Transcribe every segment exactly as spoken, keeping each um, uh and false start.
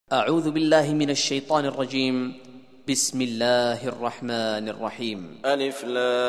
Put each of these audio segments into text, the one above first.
أعوذ بالله من الشيطان الرجيم. بسم الله الرحمن الرحيم. ألف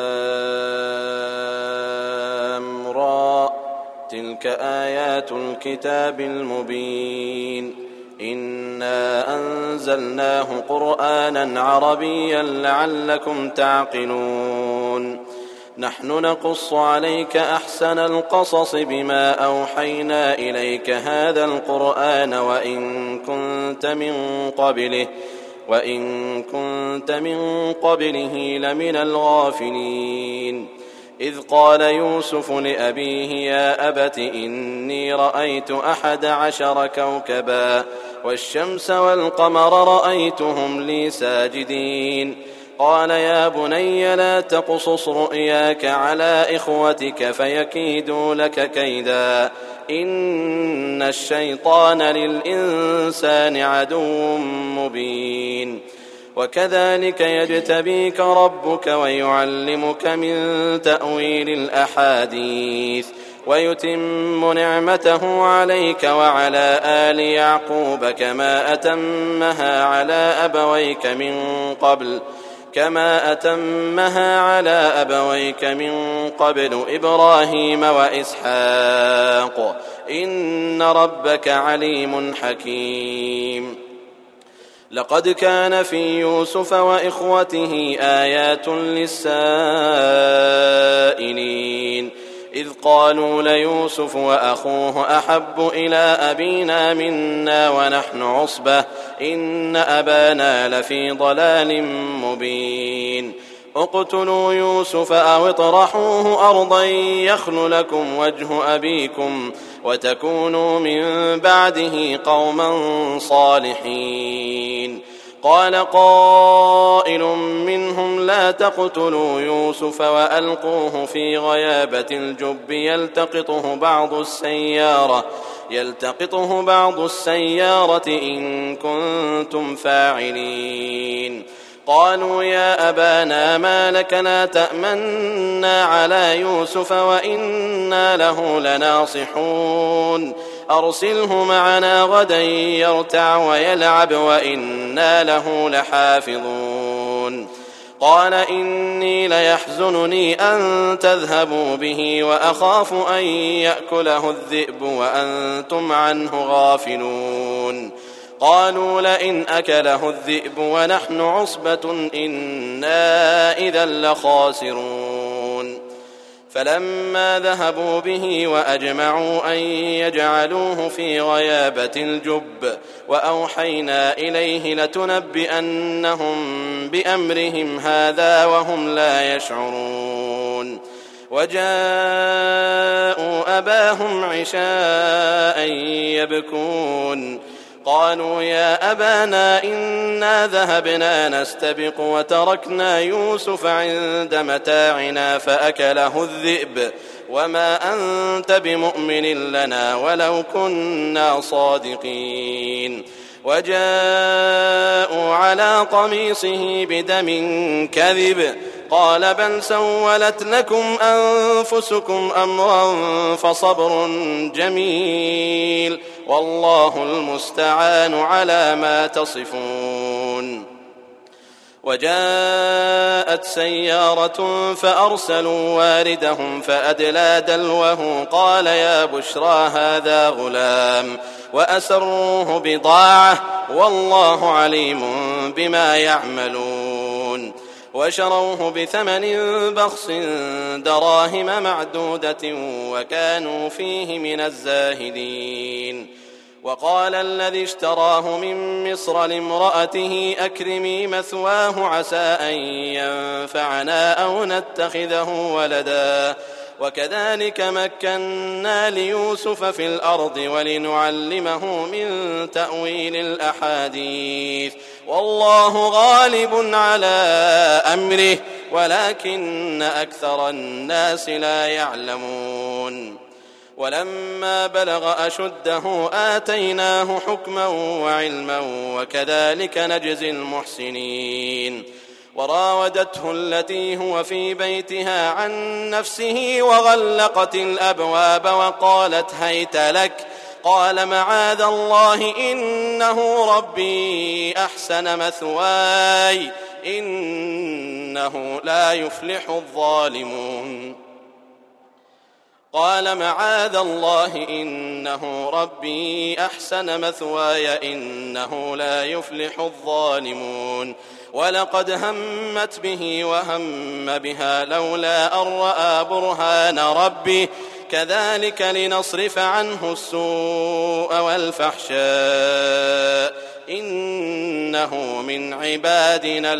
لام را، تلك آيات الكتاب المبين. إنا أنزلناه قرآنا عربيا لعلكم تعقلون. نحن نقص عليك أحسن القصص بما أوحينا إليك هذا القرآن وإن كنت من قبله وإن كنت من قبله لمن الغافلين. إذ قال يوسف لأبيه يا أبت إني رأيت أحد عشر كوكبا والشمس والقمر رأيتهم لي ساجدين. قال يا بني لا تقصص رؤياك على إخوتك فيكيدوا لك كيدا إن الشيطان للإنسان عدو مبين. وكذلك يجتبيك ربك ويعلمك من تأويل الأحاديث ويتم نعمته عليك وعلى آل يعقوب كما أتمها على أبويك من قبل كما أتمها على أبويك من قبل إبراهيم وإسحاق إن ربك عليم حكيم. لقد كان في يوسف وإخوته آيات للسائلين إذ قالوا ليوسف وأخوه أحب إلى أبينا منا ونحن عصبة إن أبانا لفي ضلال مبين. اقتلوا يوسف أو اطرحوه أرضا يخل لكم وجه أبيكم وتكونوا من بعده قوما صالحين. قال قائل منهم لا تقتلوا يوسف وألقوه في غيابة الجب يلتقطه بعض السيارة يلتقطه بعض السيارة إن كنتم فاعلين. قالوا يا أبانا ما لك لا تأمنا على يوسف وإنا له لناصحون أرسله معنا غدا يرتع ويلعب وإنا له لحافظون. قال إني ليحزنني أن تذهبوا به وأخاف أن يأكله الذئب وأنتم عنه غافلون. قالوا لئن أكله الذئب ونحن عصبة إنا إذا لخاسرون. فلما ذهبوا به وأجمعوا أن يجعلوه في غيابة الجب وأوحينا إليه لتنبئنهم بأمرهم هذا وهم لا يشعرون. وجاءوا أباهم عشاء يبكون. قالوا يا أبانا إنا ذهبنا نستبق وتركنا يوسف عند متاعنا فأكله الذئب وما أنت بمؤمن لنا ولو كنا صادقين. وجاءوا على قميصه بدم كذب قال بل سولت لكم أنفسكم أمرا فصبر جميل والله المستعان على ما تصفون. وجاءت سيارة فأرسلوا واردهم فأدلى دلوه قال يا بشرى هذا غلام وأسروه بضاعة والله عليم بما يعملون. وشروه بثمن بخس دراهم معدودة وكانوا فيه من الزاهدين. وقال الذي اشتراه من مصر لامرأته أكرمي مثواه عسى أن ينفعنا أو نتخذه ولدا. وكذلك مكنا ليوسف في الأرض ولنعلمه من تأويل الأحاديث والله غالب على أمره ولكن أكثر الناس لا يعلمون. ولما بلغ أشده آتيناه حكما وعلما وكذلك نجزي المحسنين. وراودته التي هو في بيتها عن نفسه وغلقت الأبواب وقالت هيت لك قال معاذ الله إنه ربي أحسن مثواي إنه لا يفلح الظالمون قال معاذ الله إنه ربي أحسن مثواي إنه لا يفلح الظالمون ولقد همت به وهم بها لولا أن رأى برهان ربه كذلك لنصرف عنه السوء والفحشاء إنه من عبادنا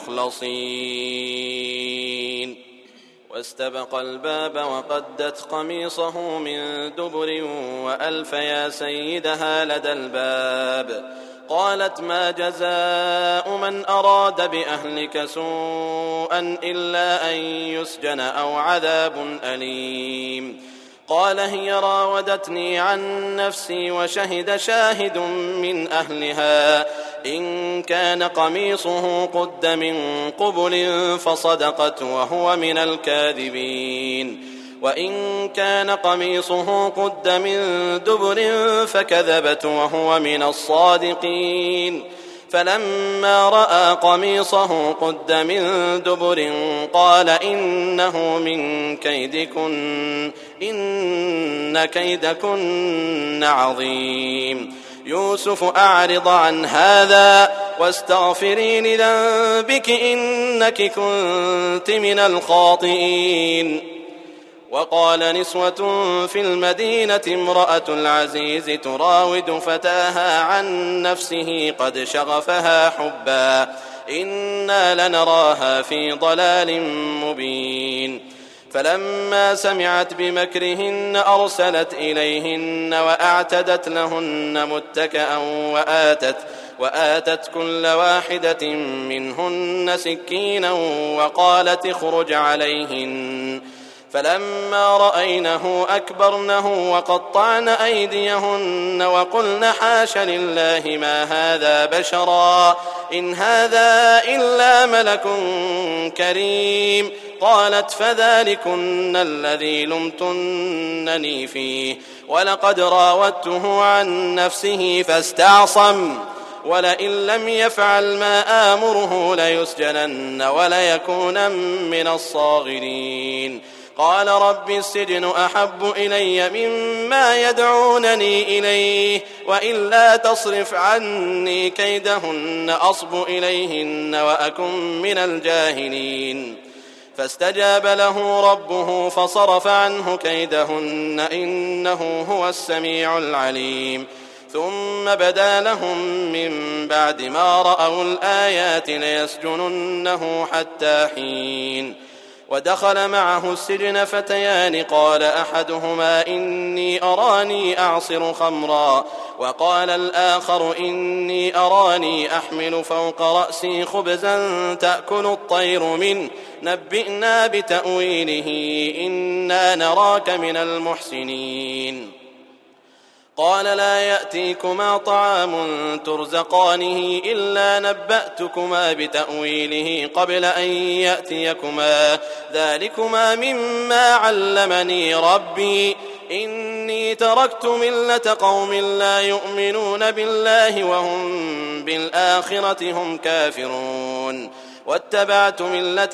المخلصين واستبق الباب وقدت قميصه من دبر وألف يا سيدها لدى الباب قالت ما جزاء من أراد بأهلك سوءا إلا أن يسجن أو عذاب أليم قال هي راودتني عن نفسي وشهد شاهد من أهلها إن كان قميصه قد من قبل فصدقت وهو من الكاذبين وإن كان قميصه قد من دبر فكذبت وهو من الصادقين فلما رأى قميصه قد من دبر قال إنه من كيدكن إن كيدكن عظيم يوسف أعرض عن هذا واستغفري لذنبك إنك كنت من الخاطئين وقال نسوة في المدينة امرأة العزيز تراود فتاها عن نفسه قد شغفها حبا إنا لنراها في ضلال مبين فلما سمعت بمكرهن أرسلت إليهن وأعتدت لهن متكئا وآتت, وآتت كل واحدة منهن سكينا وقالت اخرج عليهن فلما رأينه أكبرنه وقطعن أيديهن وقلن حاش لله ما هذا بشرا إن هذا إلا ملك كريم قالت فذلكن الذي لمتنني فيه ولقد راودته عن نفسه فاستعصم ولئن لم يفعل ما آمره ليسجنن وليكونن من الصاغرين قال رب السجن أحب إلي مما يدعونني إليه وإلا تصرف عني كيدهن أصب إليهن وأكن من الجاهلين فاستجاب له ربه فصرف عنه كيدهن إنه هو السميع العليم ثم بدا لهم من بعد ما رأوا الآيات ليسجننه حتى حين ودخل معه السجن فتيان قال أحدهما إني أراني أعصر خمرا وقال الآخر إني أراني أحمل فوق رأسي خبزا تأكل الطير منه نبئنا بتأويله إنا نراك من المحسنين قال لا يأتيكما طعام ترزقانه إلا نبأتكما بتأويله قبل أن يأتيكما ذلكما مما علمني ربي إني تركت ملة قوم لا يؤمنون بالله وهم بالآخرة هم كافرون واتبعت ملة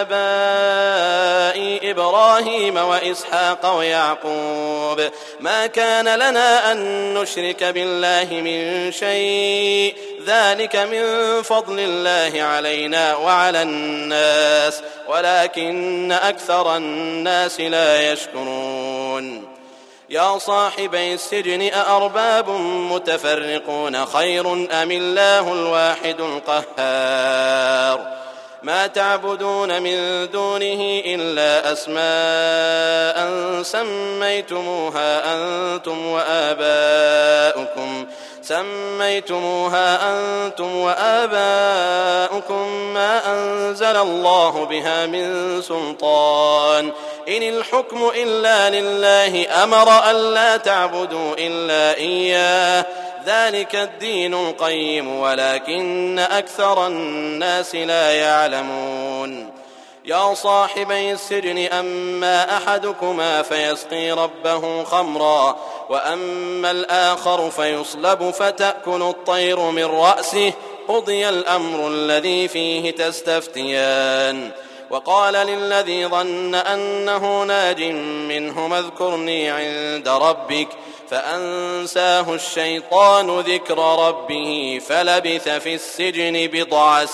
آبائي إبراهيم وإسحاق ويعقوب ما كان لنا أن نشرك بالله من شيء ذلك من فضل الله علينا وعلى الناس ولكن أكثر الناس لا يشكرون يا صاحبي السجن أأرباب متفرقون خير أم الله الواحد القهار ما تعبدون من دونه إلا أسماء سميتموها أنتم وآباؤكم سميتموها أنتم وآباؤكم ما أنزل الله بها من سلطان إن الحكم إلا لله أمر ألا تعبدوا إلا إياه ذلك الدين القيم ولكن أكثر الناس لا يعلمون يا صاحبي السجن أما أحدكما فيسقي ربه خمرا وأما الآخر فيصلب فتأكل الطير من رأسه قضي الأمر الذي فيه تستفتيان. وقال للذي ظن أنه ناج منهما اذكرني عند ربك فأنساه الشيطان ذكر ربه فلبث في السجن بضع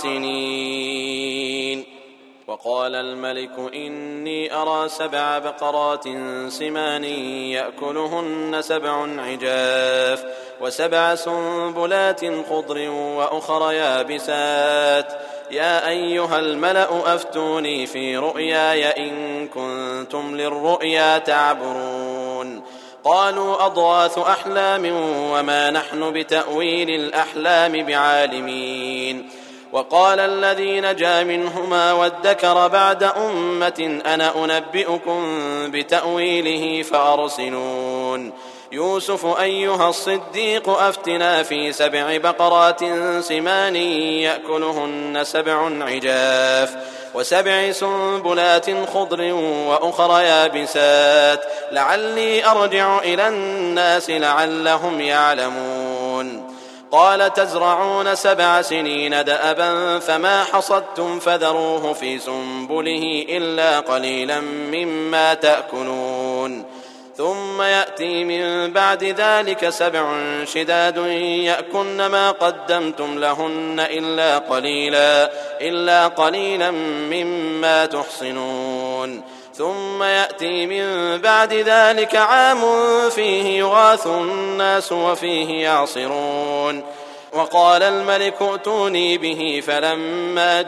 سنين. وقال الملك إني أرى سبع بقرات سمان يأكلهن سبع عجاف وسبع سنبلات خضر وأخر يابسات يا أيها الملأ أفتوني في رؤياي إن كنتم للرؤيا تعبرون. قالوا أضغاث أحلام وما نحن بتأويل الأحلام بعالمين. وقال الذي نجا منهما وادكر بعد أمة أنا أنبئكم بتأويله فأرسلون. يوسف أيها الصديق أفتنا في سبع بقرات سمان يأكلهن سبع عجاف وسبع سنبلات خضر وأخر يابسات لعلي أرجع إلى الناس لعلهم يعلمون. قال تزرعون سبع سنين دأبا فما حصدتم فذروه في سنبله إلا قليلا مما تأكلون ثم يأتي من بعد ذلك سبع شداد يأكلن ما قدمتم لهن إلا قليلا إلا قليلا مما تحصنون ثم يأتي من بعد ذلك عام فيه يغاث الناس وفيه يعصرون. وقال الملك ائتوني به فلما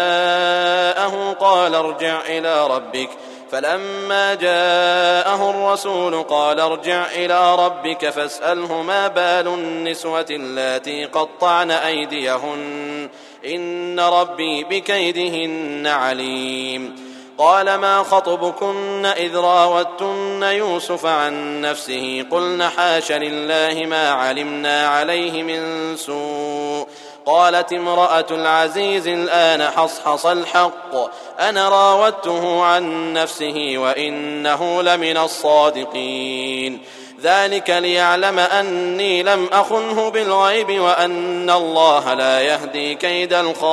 جاءه قال ارجع إلى ربك فلما جاءه الرسول قال ارجع إلى ربك فاسأله ما بال النسوة اللاتي قطعن أيديهن إن ربي بكيدهن عليم. قال ما خطبكن إذ راوتن يوسف عن نفسه قلن حاش لله ما علمنا عليه من سوء. قالت امرأة العزيز الآن حصحص الحق أنا راودته عن نفسه وإنه لمن الصادقين. ذلك ليعلم أني لم أخنه بالغيب وأن الله لا يهدي كيد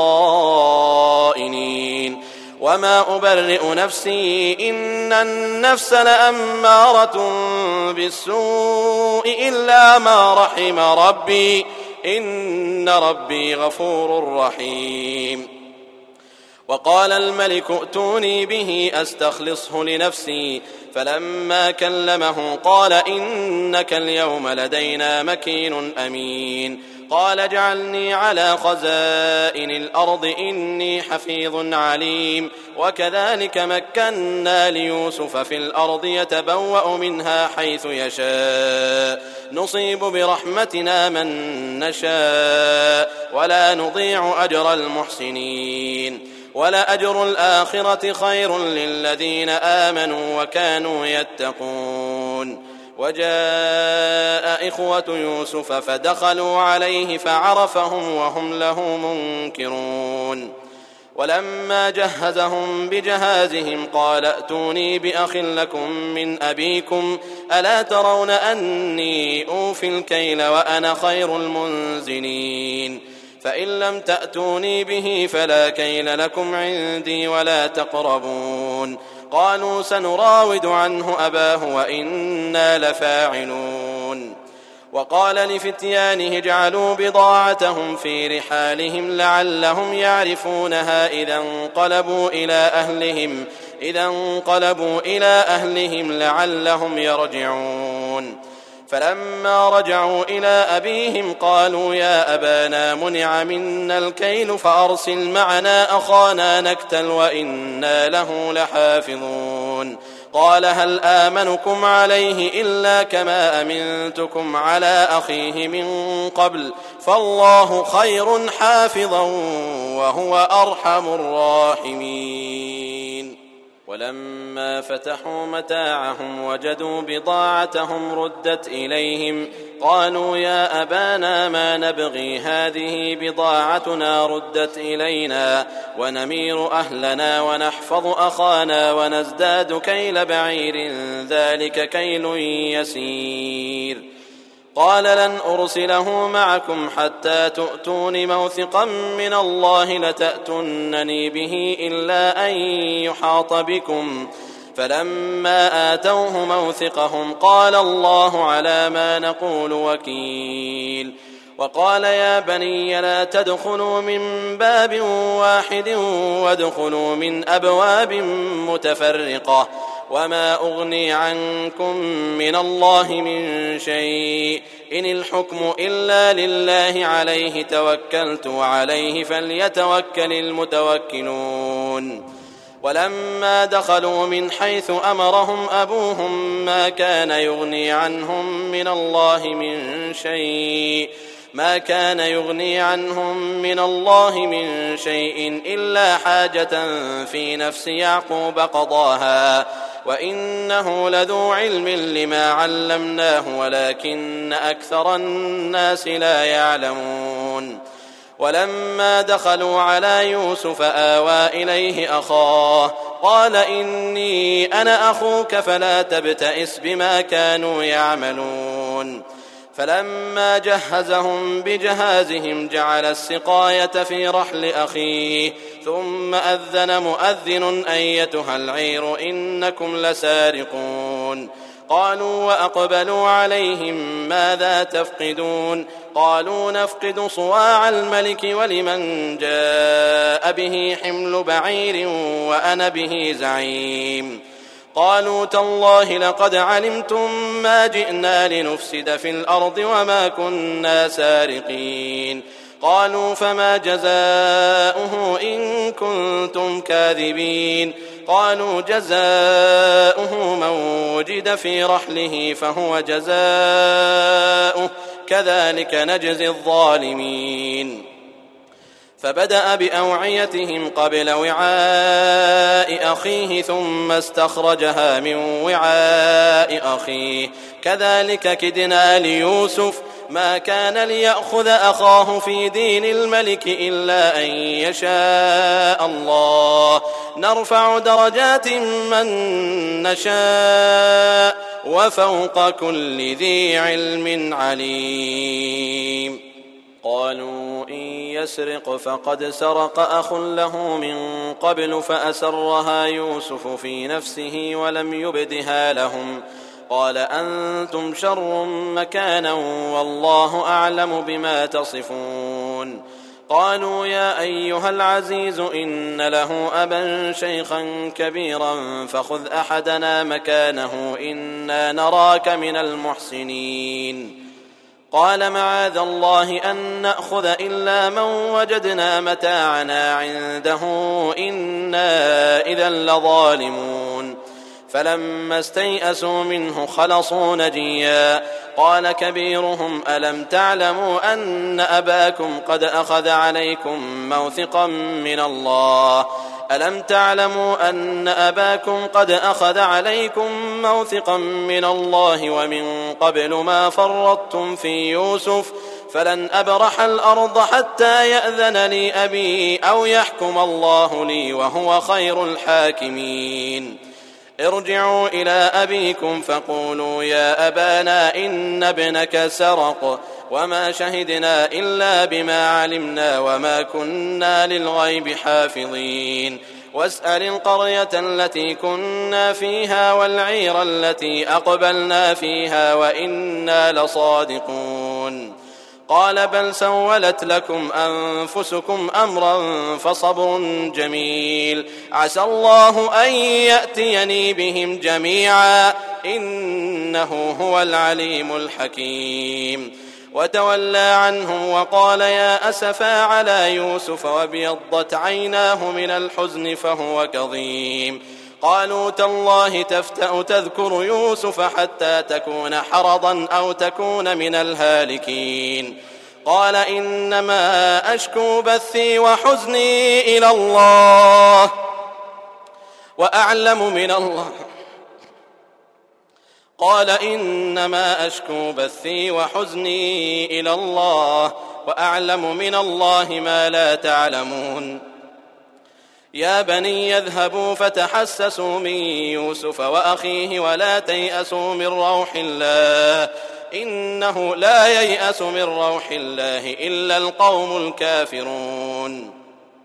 الخائنين. وما أبرئ نفسي إن النفس لأمارة بالسوء إلا ما رحم ربي إن ربي غفور رحيم. وقال الملك ائتوني به أستخلصه لنفسي فلما كلمه قال إنك اليوم لدينا مكين أمين. قال اجعلني على خزائن الأرض إني حفيظ عليم. وكذلك مكنا ليوسف في الأرض يتبوأ منها حيث يشاء نصيب برحمتنا من نشاء ولا نضيع أجر المحسنين. ولأجر الآخرة خير للذين آمنوا وكانوا يتقون. وجاء إخوة يوسف فدخلوا عليه فعرفهم وهم له منكرون. ولما جهزهم بجهازهم قال ائتوني بأخ لكم من أبيكم ألا ترون أني أوفي الكيل وأنا خير المنزلين. فإن لم تأتوني به فلا كيل لكم عندي ولا تقربون. قالوا سنراود عنه أباه وإنا لفاعلون. وقال لفتيانه اجعلوا بضاعتهم في رحالهم لعلهم يعرفونها إذا انقلبوا إلى أهلهم إذا انقلبوا إلى أهلهم لعلهم يرجعون. فلما رجعوا إلى أبيهم قالوا يا أبانا منع منا الكيل فأرسل معنا أخانا نكتل وإنا له لحافظون. قال هل آمنكم عليه إلا كما أمنتكم على أخيه من قبل فالله خير حافظا وهو أرحم الراحمين. ولما فتحوا متاعهم وجدوا بضاعتهم ردت إليهم قالوا يا أبانا ما نبغي هذه بضاعتنا ردت إلينا ونمير أهلنا ونحفظ أخانا ونزداد كيل بعير ذلك كيل يسير. قال لن أرسله معكم حتى تؤتون موثقا من الله لتأتونني به إلا أن يحاط بكم. فلما آتوه موثقهم قال الله على ما نقول وكيل. وقال يا بني لا تدخلوا من باب واحد وادخلوا من أبواب متفرقة وما أغني عنكم من الله من شيء إن الحكم إلا لله عليه توكلت وعليه فليتوكل المتوكلون. ولما دخلوا من حيث أمرهم أبوهم ما كان يغني عنهم من الله من شيء ما كان يغني عنهم من الله من شيء إلا حاجة في نفس يعقوب قضاها وإنه لذو علم لما علمناه ولكن أكثر الناس لا يعلمون. ولما دخلوا على يوسف آوى إليه أخاه قال إني أنا أخوك فلا تبتئس بما كانوا يعملون. فلما جهزهم بجهازهم جعل السقاية في رحل أخيه ثم أذن مؤذن أيتها العير إنكم لسارقون. قالوا وأقبلوا عليهم ماذا تفقدون قالوا نفقد صواع الملك ولمن جاء به حمل بعير وأنا به زعيم. قالوا تالله لقد علمتم ما جئنا لنفسد في الأرض وما كنا سارقين. قالوا فما جزاؤه إن كنتم كاذبين. قالوا جزاؤه من وجد في رحله فهو جزاؤه كذلك نجزي الظالمين. فبدأ بأوعيتهم قبل وعاء أخيه ثم استخرجها من وعاء أخيه كذلك كدنا ليوسف ما كان ليأخذ أخاه في دين الملك إلا أن يشاء الله نرفع درجات من نشاء وفوق كل ذي علم عليم. قالوا إن يسرق فقد سرق أخ له من قبل فأسرها يوسف في نفسه ولم يبدها لهم قال أنتم شر مكانا والله أعلم بما تصفون. قالوا يا أيها العزيز إن له أبا شيخا كبيرا فخذ أحدنا مكانه إنا نراك من المحسنين. قال معاذ الله أن نأخذ إلا من وجدنا متاعنا عنده إنا إذا لظالمون. فلما استيئسوا منه خلصوا نجيا قال كبيرهم ألم تعلموا أن أباكم قد أخذ عليكم موثقا من الله ألم تعلموا أن أباكم قد أخذ عليكم موثقا من الله ومن قبل ما فرطتم في يوسف فلن أبرح الأرض حتى يأذن لي أبي أو يحكم الله لي وهو خير الحاكمين. ارجعوا إلى أبيكم فقولوا يا أبانا إن ابنك سرق وما شهدنا إلا بما علمنا وما كنا للغيب حافظين. واسأل القرية التي كنا فيها والعير التي أقبلنا فيها وإنا لصادقون. قال بل سولت لكم أنفسكم أمرا فصبر جميل عسى الله أن يأتيني بهم جميعا إنه هو العليم الحكيم. وتولى عنهم وقال يا أسفا على يوسف وابيضت عيناه من الحزن فهو كظيم. قالوا تالله تفتأ تذكر يوسف حتى تكون حرضا أو تكون من الهالكين. قال إنما أشكو بثي وحزني إلى الله وأعلم من الله. قال إنما أشكو بثي وحزني إلى الله وأعلم من الله ما لا تعلمون. يا بني يذهبوا فتحسسوا من يوسف وأخيه ولا تيأسوا من روح الله إنه لا ييأس من روح الله إلا القوم الكافرون.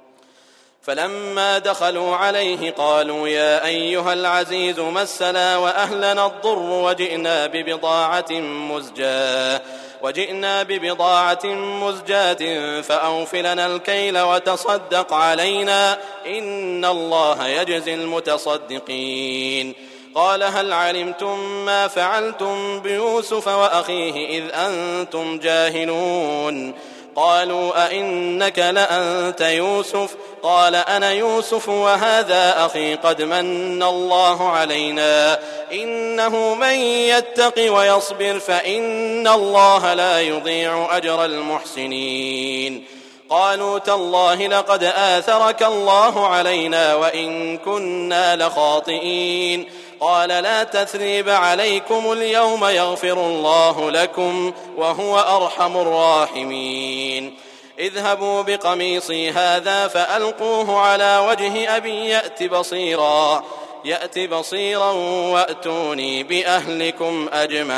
فلما دخلوا عليه قالوا يا أيها العزيز مسنا وأهلنا الضر وجئنا ببضاعة مزجاة وجئنا ببضاعة مزجاة فأوف لنا الكيل وتصدق علينا إن الله يجزي المتصدقين. قال هل علمتم ما فعلتم بيوسف وأخيه إذ أنتم جاهلون؟ قالوا أئنك لأنت يوسف؟ قال أنا يوسف وهذا أخي قد من الله علينا إنه من يتق ويصبر فإن الله لا يضيع أجر المحسنين. قالوا تالله لقد آثرك الله علينا وإن كنا لخاطئين. قال لا تثريب عليكم اليوم يغفر الله لكم وهو أرحم الراحمين. اذهبوا بقميصي هذا فألقوه على وجه أبي يأت بصيرا يأت بصيرا وأتوني بأهلكم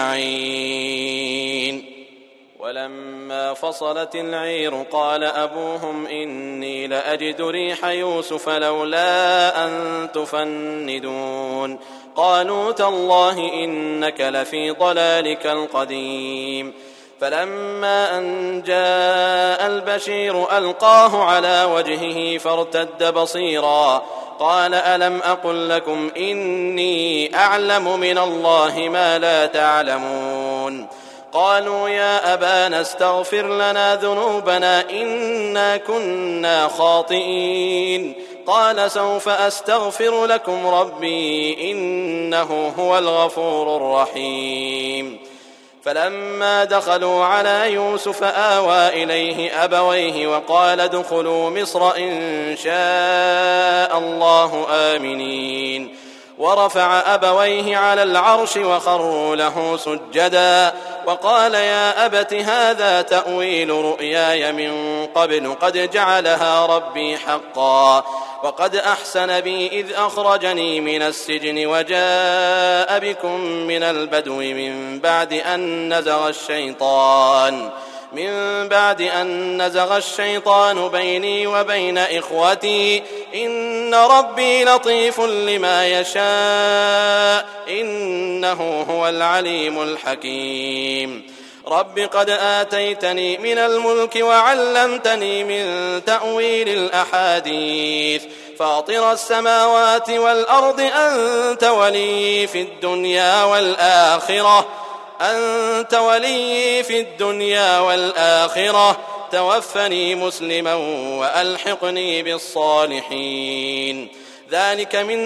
أجمعين. ولما فصلت العير قال أبوهم إني لأجد ريح يوسف لولا أن تفندون. قالوا تالله إنك لفي ضلالك القديم. فلما أن جاء البشير ألقاه على وجهه فارتد بصيرا قال ألم أقل لكم إني أعلم من الله ما لا تعلمون. قالوا يا أبانا استغفر لنا ذنوبنا إنا كنا خاطئين. قال سوف أستغفر لكم ربي إنه هو الغفور الرحيم. فلما دخلوا على يوسف آوى إليه أبويه وقال ادخلوا مصر إن شاء الله آمنين. ورفع أبويه على العرش وخروا له سجدا وقال يا أبت هذا تأويل رؤياي من قبل قد جعلها ربي حقا وقد أحسن بي إذ أخرجني من السجن وجاء بكم من البدو من بعد أن نزغ الشيطان من بعد أن نزغ الشيطان بيني وبين إخوتي إن ربي لطيف لما يشاء إنه هو العليم الحكيم. رب قد آتيتني من الملك وعلمتني من تأويل الأحاديث فاطر السماوات والأرض أنت ولي في الدنيا والآخرة أنت ولي في الدنيا والآخرة توفني مسلما وألحقني بالصالحين. ذلك من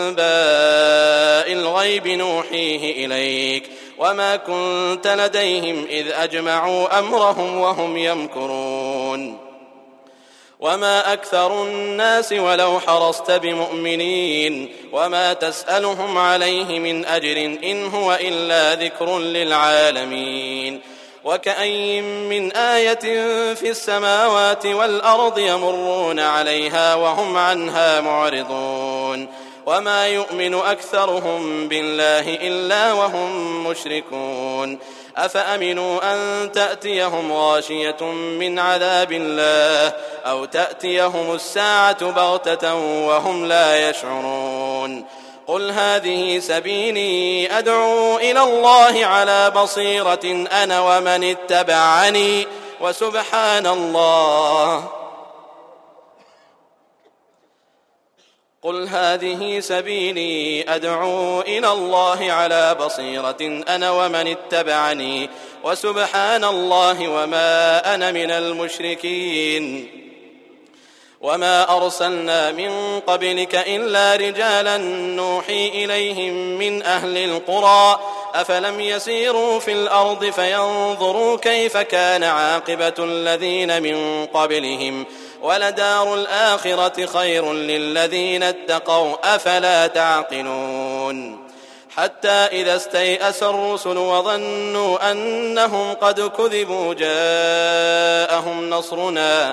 أنباء الغيب نوحيه إليك وما كنت لديهم إذ أجمعوا أمرهم وهم يمكرون. وما أكثر الناس ولو حرصت بمؤمنين وما تسألهم عليه من أجر إن هو إلا ذكر للعالمين. وكأين من آية في السماوات والأرض يمرون عليها وهم عنها معرضون وما يؤمن أكثرهم بالله إلا وهم مشركون. أفأمنوا أن تأتيهم غاشية من عذاب الله أو تأتيهم الساعة بغتة وهم لا يشعرون. قل هذه سبيلي أدعو إلى الله على بصيرة أنا ومن اتبعني وسبحان الله قل هذه سبيلي أدعو إلى الله على بصيرة أنا ومن اتبعني وسبحان الله وما أنا من المشركين. وما أرسلنا من قبلك إلا رجالا نوحي إليهم من أهل القرى أفلم يسيروا في الأرض فينظروا كيف كان عاقبة الذين من قبلهم ولدار الآخرة خير للذين اتقوا أفلا تعقلون حتى إذا استيأس الرسل وظنوا أنهم قد كذبوا جاءهم نصرنا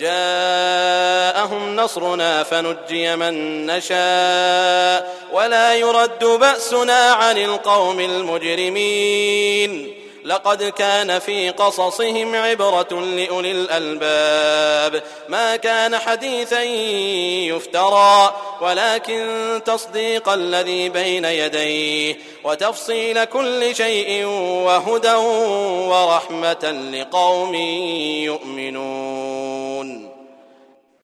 جاءهم نصرنا فنجي من نشاء ولا يرد بأسنا عن القوم المجرمين لقد كان في قصصهم عبرة لأولي الألباب ما كان حديثا يفترى ولكن تصديق الذي بين يديه وتفصيل كل شيء وهدى ورحمة لقوم يؤمنون.